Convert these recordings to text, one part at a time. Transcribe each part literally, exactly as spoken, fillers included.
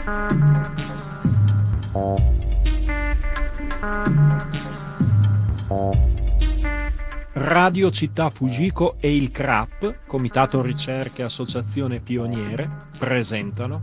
Radio Città Fujiko e il C R A P, Comitato Ricerche e Associazione Pioniere, presentano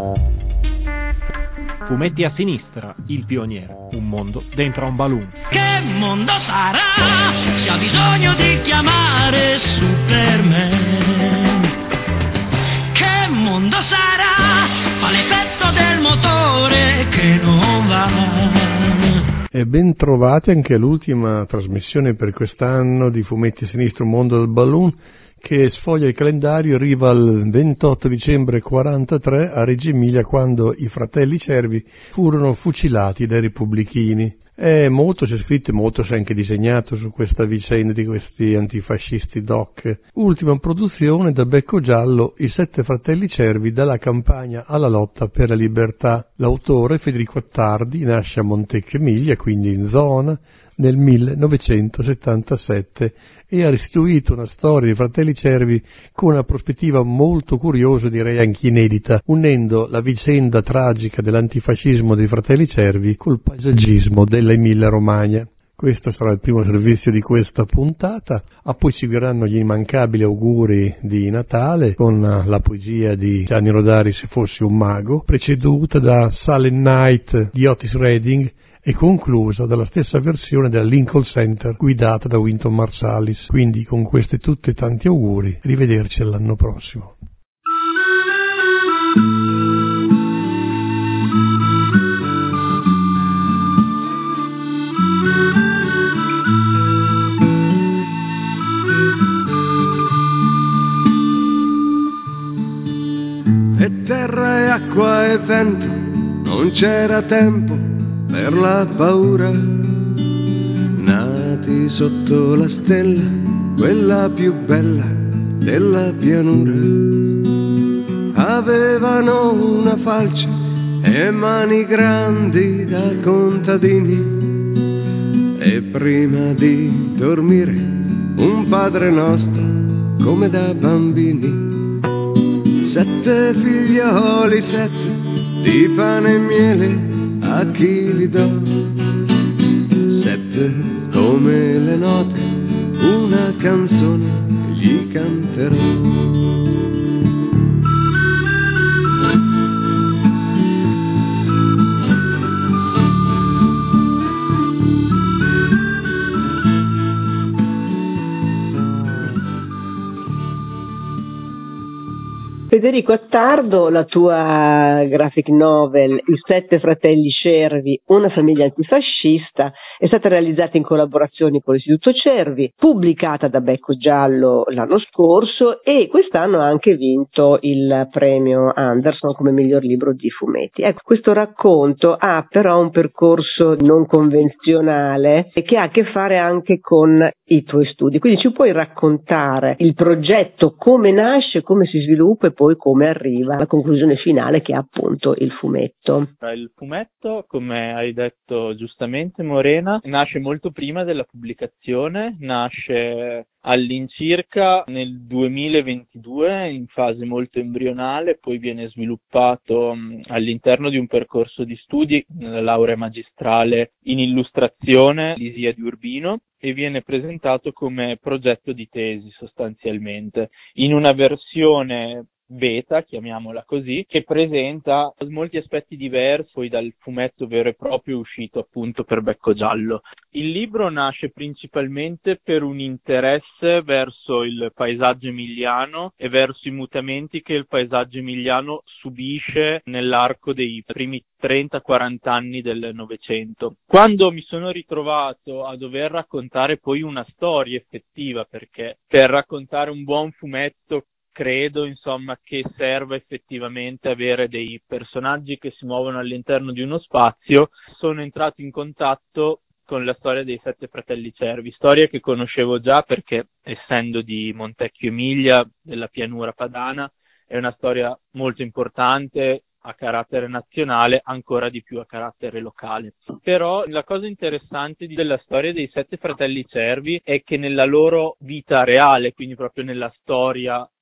Fumetti a sinistra, il pioniere, un mondo dentro a un balloon. Che mondo sarà se ha bisogno di chiamare Superman? Che mondo sarà? Fa l'effetto del motore che non va. E ben trovati anche all'ultima trasmissione per quest'anno di Fumetti a Sinistra, un mondo del balloon, che sfoglia il calendario, arriva al ventotto dicembre quarantatré a Reggio Emilia, quando i fratelli Cervi furono fucilati dai repubblichini. E molto c'è scritto e molto si è anche disegnato su questa vicenda di questi antifascisti doc. Ultima produzione da Becco Giallo, I Sette Fratelli Cervi, dalla campagna alla lotta per la libertà. L'autore, Federico Attardi, nasce a Montecchio Emilia, quindi in zona, nel millenovecentosettantasette, e ha restituito una storia di Fratelli Cervi con una prospettiva molto curiosa, direi anche inedita, unendo la vicenda tragica dell'antifascismo dei Fratelli Cervi col paesaggismo dell'Emilia Romagna. Questo sarà il primo servizio di questa puntata, a poi seguiranno gli immancabili auguri di Natale con la poesia di Gianni Rodari, Se fossi un mago, preceduta da Silent Night di Otis Redding e conclusa dalla stessa versione della Lincoln Center guidata da Wynton Marsalis. Quindi con questi tutti tanti auguri, arrivederci all'anno prossimo. E terra e acqua e vento, non c'era tempo per la paura, nati sotto la stella, quella più bella della pianura. Avevano una falce e mani grandi da contadini, e prima di dormire un Padre Nostro come da bambini. Sette figlioli, sette di pane e miele, a chi li do? Sette come le note, una canzone gli canterò. Federico Attardo, la tua graphic novel I Sette Fratelli Cervi, una famiglia antifascista, è stata realizzata in collaborazione con l'Istituto Cervi, pubblicata da Becco Giallo l'anno scorso e quest'anno ha anche vinto il premio Anderson come miglior libro di fumetti. Ecco, questo racconto ha però un percorso non convenzionale e che ha a che fare anche con i tuoi studi, quindi ci puoi raccontare il progetto, come nasce, come si sviluppa e poi come arriva alla conclusione finale, che è appunto il fumetto. Il fumetto, come hai detto giustamente Morena, nasce molto prima della pubblicazione, nasce all'incirca nel duemilaventidue in fase molto embrionale, poi viene sviluppato mh, all'interno di un percorso di studi, nella laurea magistrale in illustrazione Lisia di Urbino, e viene presentato come progetto di tesi sostanzialmente, in una versione beta, chiamiamola così, che presenta molti aspetti diversi poi dal fumetto vero e proprio uscito appunto per Becco Giallo. Il libro nasce principalmente per un interesse verso il paesaggio emiliano e verso i mutamenti che il paesaggio emiliano subisce nell'arco dei primi trenta quaranta anni del Novecento. Quando mi sono ritrovato a dover raccontare poi una storia effettiva, perché per raccontare un buon fumetto credo, insomma, che serva effettivamente avere dei personaggi che si muovono all'interno di uno spazio, sono entrato in contatto con la storia dei Sette Fratelli Cervi, storia che conoscevo già perché, essendo di Montecchio Emilia, della pianura padana, è una storia molto importante a carattere nazionale, ancora di più a carattere locale. Però la cosa interessante della storia dei Sette Fratelli Cervi è che nella loro vita reale, quindi proprio nella storia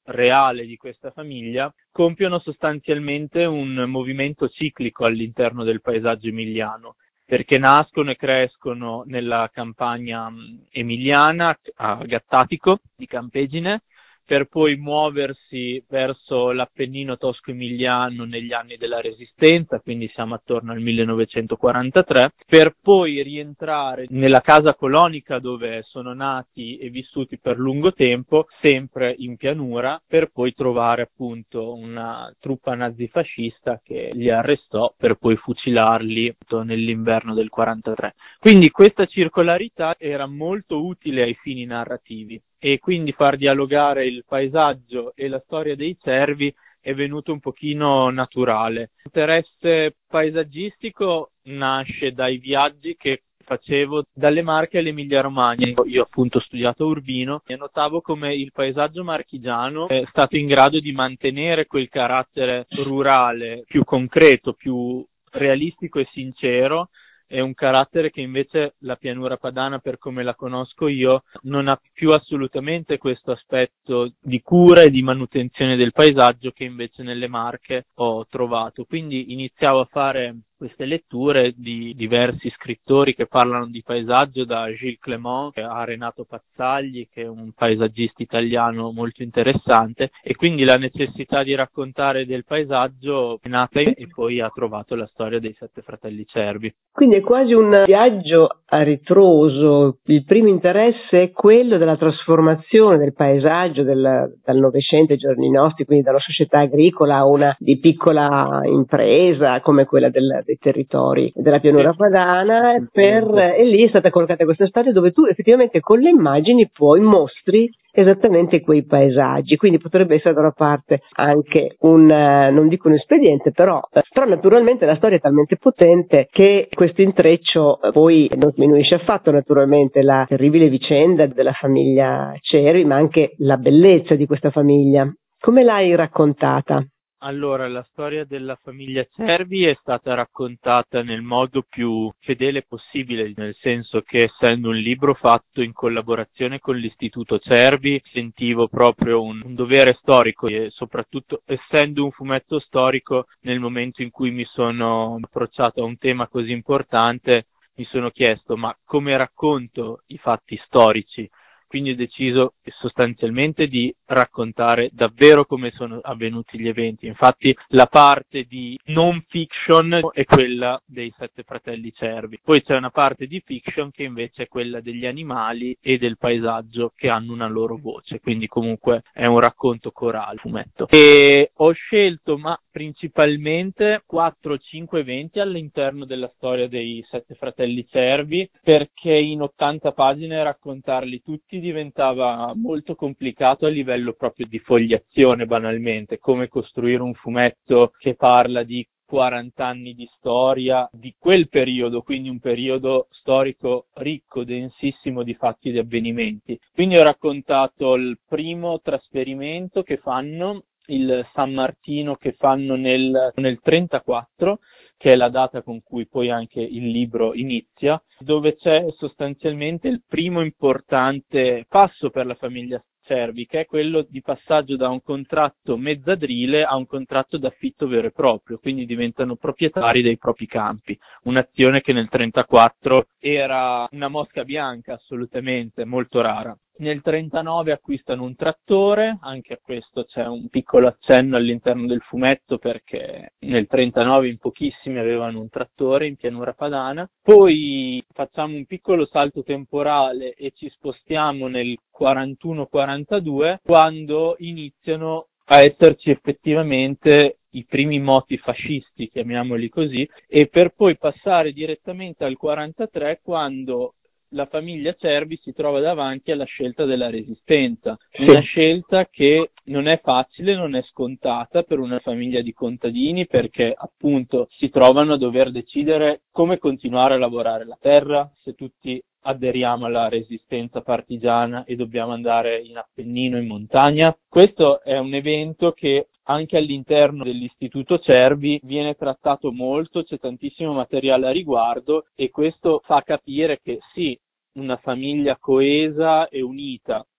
reale di questa famiglia, compiono sostanzialmente un movimento ciclico all'interno del paesaggio emiliano, perché nascono e crescono nella campagna emiliana a Gattatico di Campegine, per poi muoversi verso l'Appennino tosco-emiliano negli anni della Resistenza, quindi siamo attorno al millenovecentoquarantatré, per poi rientrare nella casa colonica dove sono nati e vissuti per lungo tempo, sempre in pianura, per poi trovare appunto una truppa nazifascista che li arrestò per poi fucilarli nell'inverno del quarantatré. Quindi questa circolarità era molto utile ai fini narrativi, e quindi far dialogare il paesaggio e la storia dei cervi è venuto un pochino naturale. L'interesse paesaggistico nasce dai viaggi che facevo dalle Marche all'Emilia Romagna. Io appunto ho studiato a Urbino e notavo come il paesaggio marchigiano è stato in grado di mantenere quel carattere rurale più concreto, più realistico e sincero. È un carattere che invece la pianura padana, per come la conosco io, non ha più assolutamente questo aspetto di cura e di manutenzione del paesaggio che invece nelle Marche ho trovato. Quindi iniziavo a fare queste letture di diversi scrittori che parlano di paesaggio, da Gilles Clément a Renato Pazzagli, che è un paesaggista italiano molto interessante, e quindi la necessità di raccontare del paesaggio è nata e poi ha trovato la storia dei Sette Fratelli Cervi. Quindi è quasi un viaggio a ritroso. Il primo interesse è quello della trasformazione del paesaggio del, dal Novecento ai giorni nostri, quindi dalla società agricola a una di piccola impresa come quella del, dei territori della pianura padana, per, e lì è stata collocata questa storia dove tu effettivamente con le immagini poi mostri esattamente quei paesaggi, quindi potrebbe essere da una parte anche un, non dico un espediente, però, però naturalmente la storia è talmente potente che questo intreccio poi non sminuisce affatto naturalmente la terribile vicenda della famiglia Cervi, ma anche la bellezza di questa famiglia. Come l'hai raccontata? Allora, la storia della famiglia Cervi è stata raccontata nel modo più fedele possibile, nel senso che, essendo un libro fatto in collaborazione con l'Istituto Cervi, sentivo proprio un, un dovere storico, e soprattutto essendo un fumetto storico, nel momento in cui mi sono approcciato a un tema così importante, mi sono chiesto: ma come racconto i fatti storici? Quindi ho deciso sostanzialmente di raccontare davvero come sono avvenuti gli eventi. Infatti la parte di non fiction è quella dei Sette Fratelli Cervi. Poi c'è una parte di fiction che invece è quella degli animali e del paesaggio, che hanno una loro voce. Quindi comunque è un racconto corale, fumetto. E ho scelto, ma principalmente, quattro o cinque eventi all'interno della storia dei Sette Fratelli Cervi, perché in ottanta pagine raccontarli tutti diventava molto complicato a livello proprio di fogliazione, banalmente, come costruire un fumetto che parla di quaranta anni di storia di quel periodo, quindi un periodo storico ricco, densissimo di fatti e di avvenimenti. Quindi ho raccontato il primo trasferimento che fanno, il San Martino che fanno nel, nel trentaquattro, che è la data con cui poi anche il libro inizia, dove c'è sostanzialmente il primo importante passo per la famiglia Cervi, che è quello di passaggio da un contratto mezzadrile a un contratto d'affitto vero e proprio, quindi diventano proprietari dei propri campi, un'azione che nel trentaquattro era una mosca bianca, assolutamente molto rara. Nel trentanove acquistano un trattore, anche a questo c'è un piccolo accenno all'interno del fumetto, perché nel trentanove in pochissimi avevano un trattore in pianura padana. Poi facciamo un piccolo salto temporale e ci spostiamo nel quarantuno quarantadue, quando iniziano a esserci effettivamente i primi moti fascisti, chiamiamoli così, e per poi passare direttamente al quarantatré, quando la famiglia Cervi si trova davanti alla scelta della resistenza, una scelta che non è facile, non è scontata per una famiglia di contadini, perché appunto si trovano a dover decidere come continuare a lavorare la terra, se tutti aderiamo alla resistenza partigiana e dobbiamo andare in Appennino, in montagna. Questo è un evento che anche all'interno dell'Istituto Cervi viene trattato molto, c'è tantissimo materiale a riguardo, e questo fa capire che sì, una famiglia coesa e unita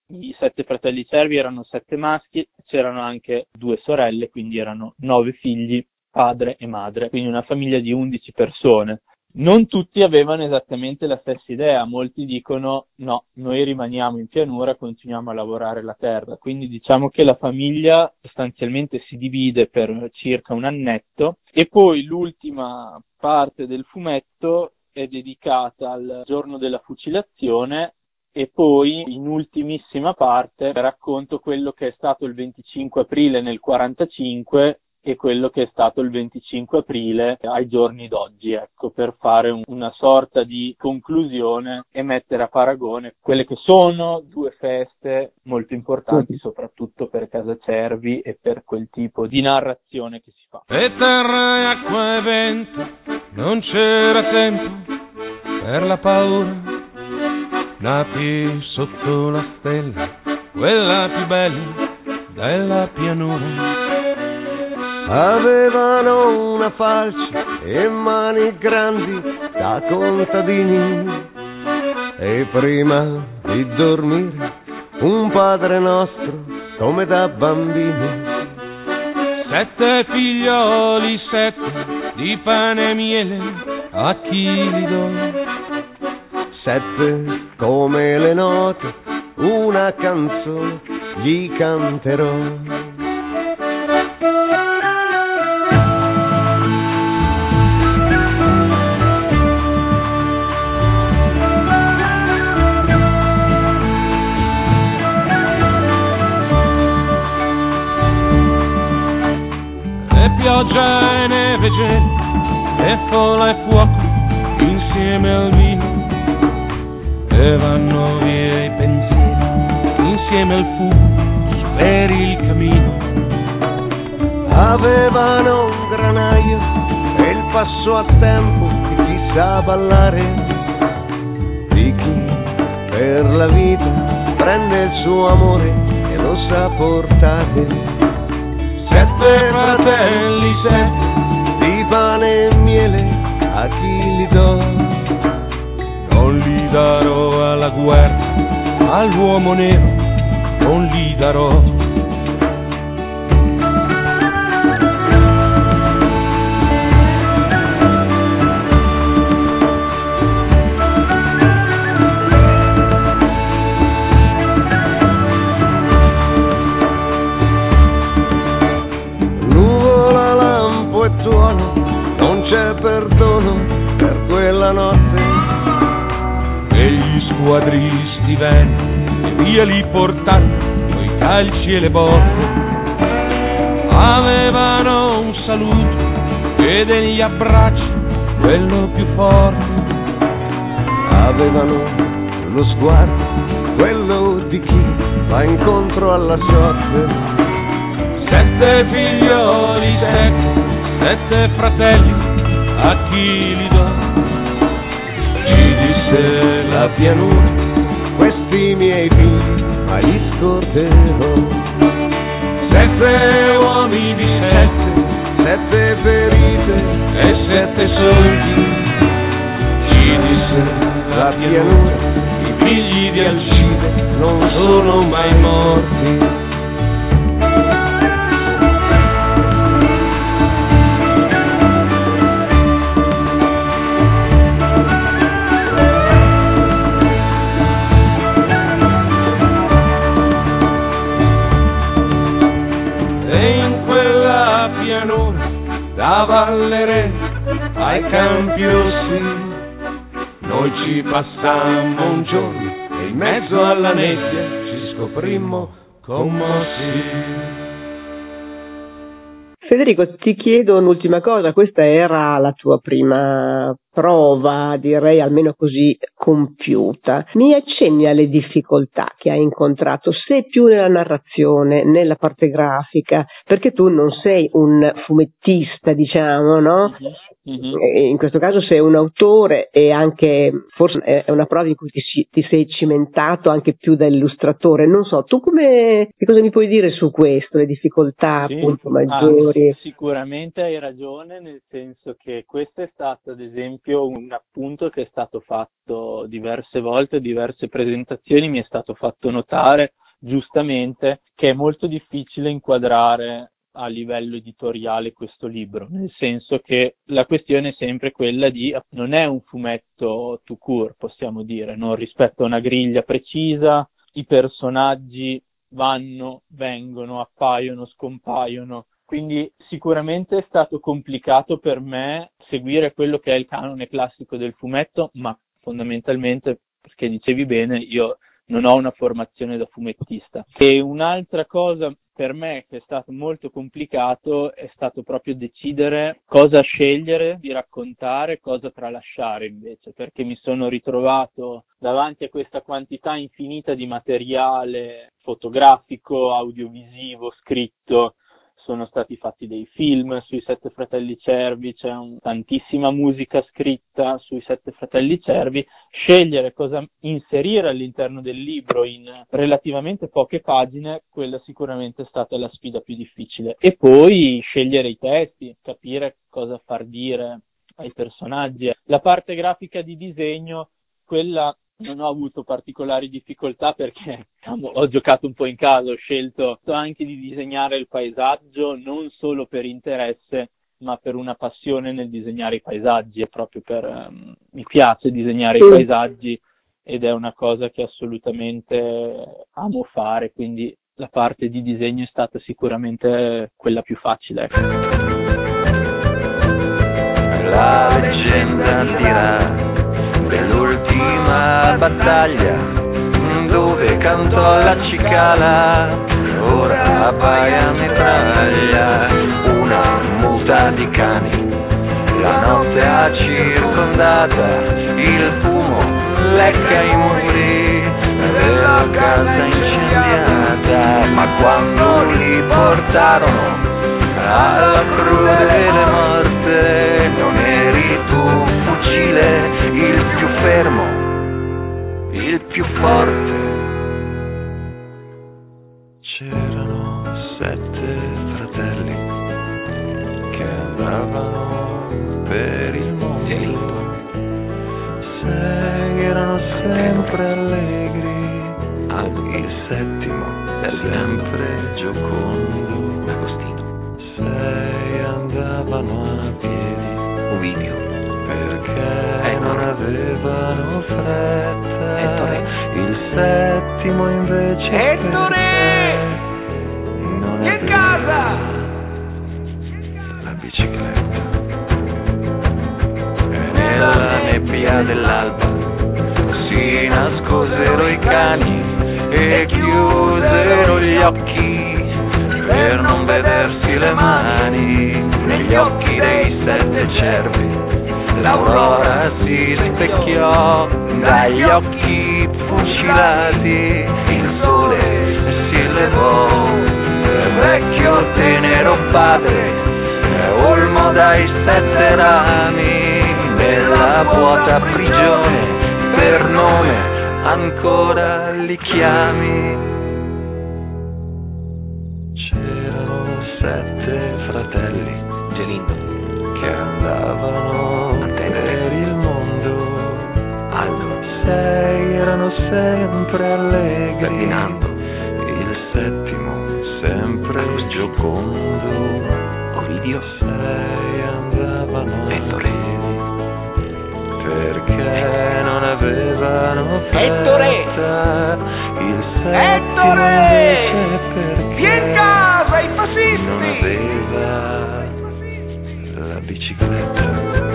I sette fratelli cervi erano sette maschi, c'erano anche due sorelle, quindi erano nove figli, padre e madre, quindi una famiglia di undici persone. Non tutti avevano esattamente la stessa idea, molti dicono no, noi rimaniamo in pianura e continuiamo a lavorare la terra, quindi diciamo che la famiglia sostanzialmente si divide per circa un annetto e poi l'ultima parte del fumetto è dedicata al giorno della fucilazione. E poi, in ultimissima parte, racconto quello che è stato il venticinque aprile nel quarantacinque e quello che è stato il venticinque aprile ai giorni d'oggi, ecco, per fare un, una sorta di conclusione e mettere a paragone quelle che sono due feste molto importanti, soprattutto per Casa Cervi e per quel tipo di narrazione che si fa. E terra e acqua e vento, non c'era tempo per la paura. Nati sotto la stella, quella più bella della pianura. Avevano una falce e mani grandi da contadini e prima di dormire un Padre Nostro come da bambini. Sette figlioli, sette di pane e miele, a chi li do? Sette come le note, una canzone gli canterò. E pioggia e neve, gelo, e folla e fuoco insieme al vino. E vanno via i pensieri insieme al fumo per il cammino. Avevano un granaio e il passo a tempo che chi sa ballare, di chi per la vita prende il suo amore e lo sa portare. Sette fratelli, sette di pane e miele, a chi li do? Non li darò alla guerra, all'uomo nero non li darò. Nuvola, lampo e tuono, non c'è perdono per quella notte. E gli squadristi vennero e via li portarono coi calci e le botte. Avevano un saluto e degli abbracci, quello più forte. Avevano lo sguardo, quello di chi va incontro alla sorte. Sette figlioli, sette, sette fratelli, a chi li do? Ci disse la pianura, questi miei figli ma li scorderò. Sette uomini, sette, Sette ferite e sette soldi. ci disse la pianura, I figli di Alcide non sono mai morti. Da Vallere ai Campi Rossi noi ci passammo un giorno e in mezzo alla nebbia ci scoprimmo commossi. Federico, ti chiedo un'ultima cosa, questa era la tua prima prova, direi almeno così compiuta. Mi accenni alle difficoltà che hai incontrato, se più nella narrazione, nella parte grafica, perché tu non sei un fumettista, diciamo, no? Mm-hmm. In questo caso sei un autore e anche, forse è una prova in cui ti, ti sei cimentato anche più da illustratore. Non so, tu come, che cosa mi puoi dire su questo, le difficoltà sì, appunto maggiori? Ah, sicuramente hai ragione, nel senso che questa è stata ad esempio esempio un appunto che è stato fatto diverse volte, diverse presentazioni, mi è stato fatto notare giustamente che è molto difficile inquadrare a livello editoriale questo libro, nel senso che la questione è sempre quella di non è un fumetto tout court, possiamo dire, no? Rispetto a una griglia precisa, i personaggi vanno, vengono, appaiono, scompaiono, quindi sicuramente è stato complicato per me seguire quello che è il canone classico del fumetto, ma fondamentalmente, perché dicevi bene, io non ho una formazione da fumettista. E un'altra cosa per me che è stato molto complicato è stato proprio decidere cosa scegliere di raccontare, cosa tralasciare invece, perché mi sono ritrovato davanti a questa quantità infinita di materiale fotografico, audiovisivo, scritto. Sono stati fatti dei film sui Sette Fratelli Cervi, c'è un, tantissima musica scritta sui Sette Fratelli Cervi. Scegliere cosa inserire all'interno del libro in relativamente poche pagine, quella sicuramente è stata la sfida più difficile. E poi scegliere i testi, capire cosa far dire ai personaggi. La parte grafica di disegno, quella non ho avuto particolari difficoltà perché diciamo, ho giocato un po' in casa, ho scelto anche di disegnare il paesaggio non solo per interesse ma per una passione nel disegnare i paesaggi, e proprio per um, mi piace disegnare i paesaggi ed è una cosa che assolutamente amo fare, quindi la parte di disegno è stata sicuramente quella più facile. Ecco. La leggenda dirà dell'ultima battaglia dove cantò la cicala, ora appaia mitraglia, una muta di cani, la notte ha circondata, il fumo lecca i muri della casa incendiata, ma quando li portarono alla crudele morte non eri tu fucile il più fermo, il più forte. C'erano sette fratelli che andavano per il mondo, sei erano sempre allegri, il settimo sempre giocondo, Agostino, sei andavano a piedi, Ovidio, perché non avevano fretta, Ettore, il settimo invece Ettore, non che casa, la bicicletta, e nella nebbia dell'alba si nascosero i cani e chiusero gli occhi per non vedersi le mani, negli occhi dei sette cervi l'aurora si specchiò, dagli occhi fucilati il sole si elevò, vecchio tenero padre, olmo dai sette rami, nella vuota prigione per nome ancora li chiami. C'erano sette fratelli, Gelindo, che andavano per il mondo, Aldo, sei erano sempre allegri, Ferdinando, il settimo sempre giocondo, Ovidio, sei andavano Ettore, perché non avevano fretta, il settimo invece perché vieni in casa i fascisti non aveva la bicicletta,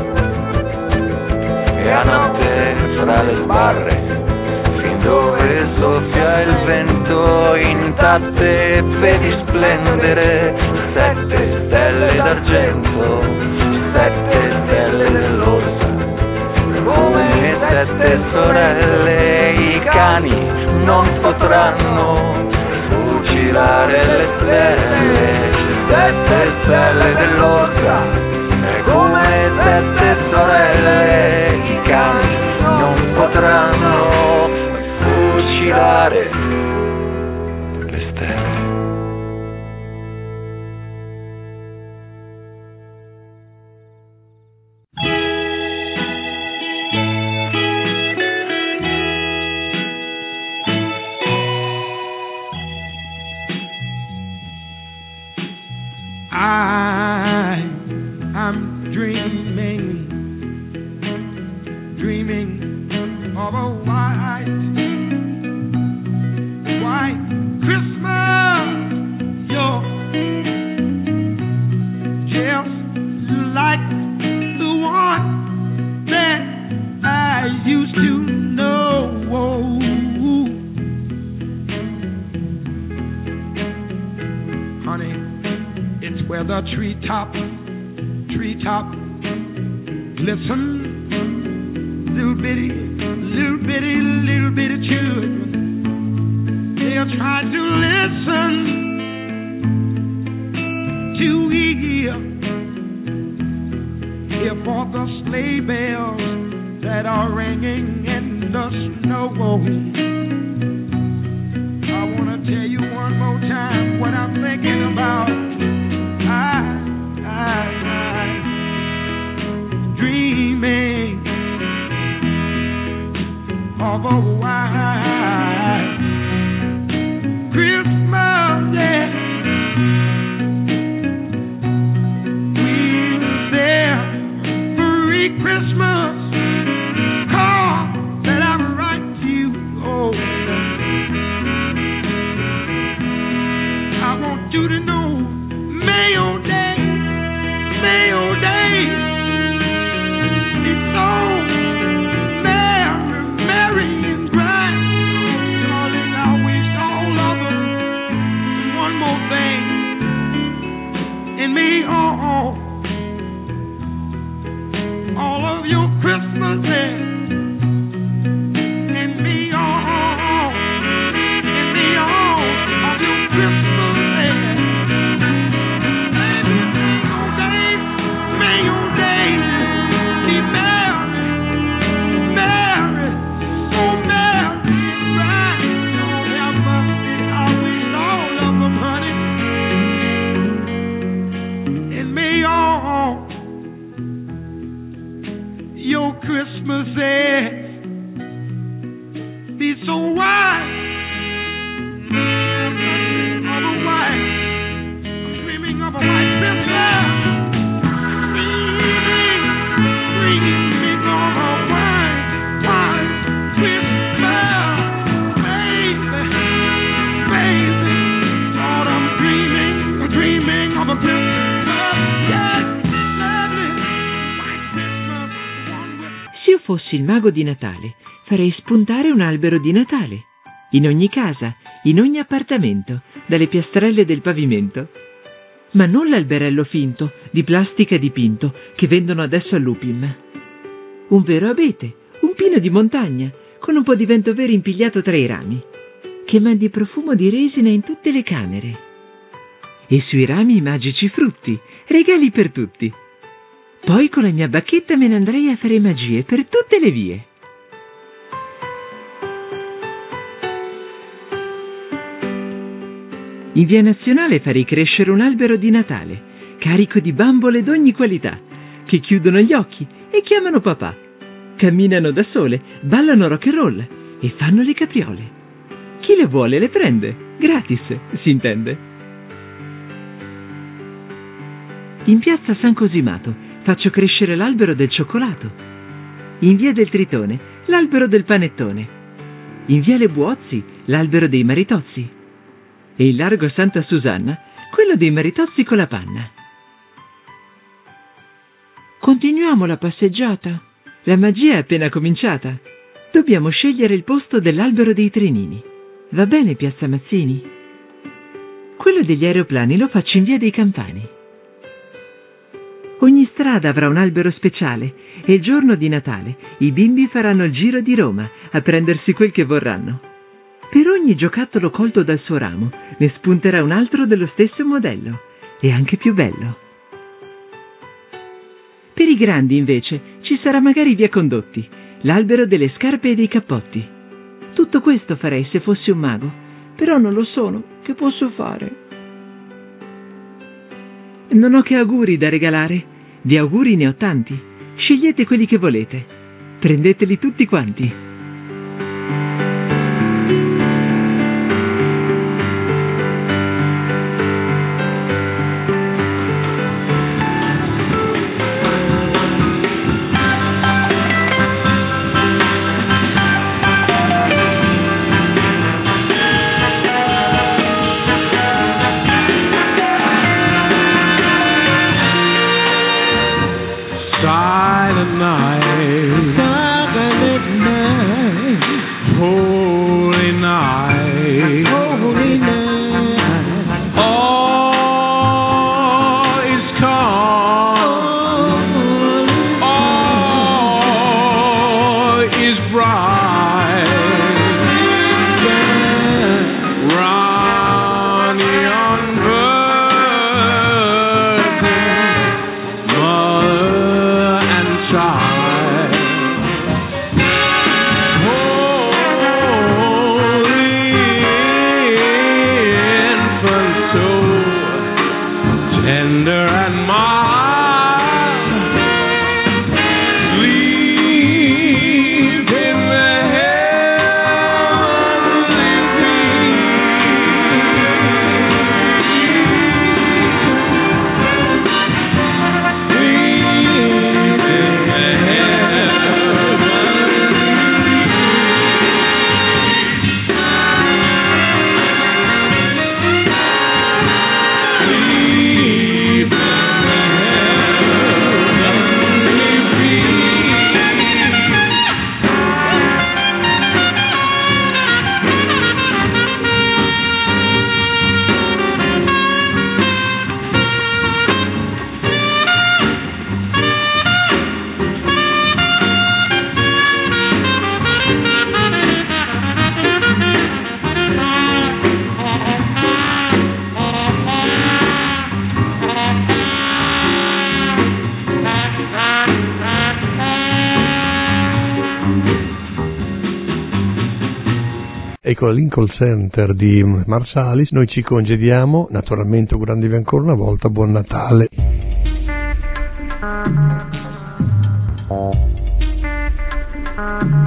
e a notte fra le sbarre fin dove soffia il vento intatte vedi splendere sette stelle d'argento, sette stelle dell'orsa, come sette sorelle i cani non potranno fucilare le stelle, sette stelle dell'orsa, come sette sorelle i cani non potranno fucilare le stelle. dreaming, dreaming of a white, white Christmas. You're just like the one that I used to know. Honey, it's where the treetop, treetop glisten. Little bitty, little bitty, little bitty children, they're trying to listen to hear, hear for the sleigh bells that are ringing in the snow. I want to tell you one more time what I'm thinking about. I, I, I, dreaming of a white Christmas, yeah. We'll there free Christmas card that I write to you. Oh, I want you to know, Mayo Day, Mayo Day, it's so merry, merry and bright. Darling, I wish all of them one more thing in me, oh, oh. All of your Christmases in me, oh, oh. In me, all of your Christmases. Mayo Day, be merry, merry, so merry, right? Oh, have mercy, I wish all of them, honey, in me, all your Christmases be so white, of a white, I'm dreaming of a white Christmas. Se io fossi il mago di Natale, farei spuntare un albero di Natale, in ogni casa, in ogni appartamento, dalle piastrelle del pavimento. Ma non l'alberello finto, di plastica dipinto, che vendono adesso all'Upim. Un vero abete, un pino di montagna, con un po' di vento vero impigliato tra i rami, che mandi profumo di resina in tutte le camere. E sui rami i magici frutti, regali per tutti. Poi con la mia bacchetta me ne andrei a fare magie per tutte le vie. In via Nazionale farei crescere un albero di Natale, carico di bambole d'ogni qualità, che chiudono gli occhi e chiamano papà. Camminano da sole, ballano rock and roll e fanno le capriole. Chi le vuole le prende, gratis, si intende. In piazza San Cosimato faccio crescere l'albero del cioccolato. In via del Tritone l'albero del panettone. In viale Buozzi l'albero dei maritozzi. E in largo Santa Susanna quello dei maritozzi con la panna. Continuiamo la passeggiata. La magia è appena cominciata. Dobbiamo scegliere il posto dell'albero dei trenini. Va bene, Piazza Mazzini? Quello degli aeroplani lo faccio in via dei Campani. Ogni strada avrà un albero speciale e il giorno di Natale i bimbi faranno il giro di Roma a prendersi quel che vorranno. Per ogni giocattolo colto dal suo ramo ne spunterà un altro dello stesso modello e anche più bello. Per i grandi, invece, ci sarà magari via Condotti, l'albero delle scarpe e dei cappotti. Tutto questo farei se fossi un mago, però non lo sono. Che posso fare? Non ho che auguri da regalare. Di auguri ne ho tanti. Scegliete quelli che volete. Prendeteli tutti quanti. e con la Lincoln Center di Marsalis noi ci congediamo, naturalmente augurandovi ancora una volta buon Natale. Thank you.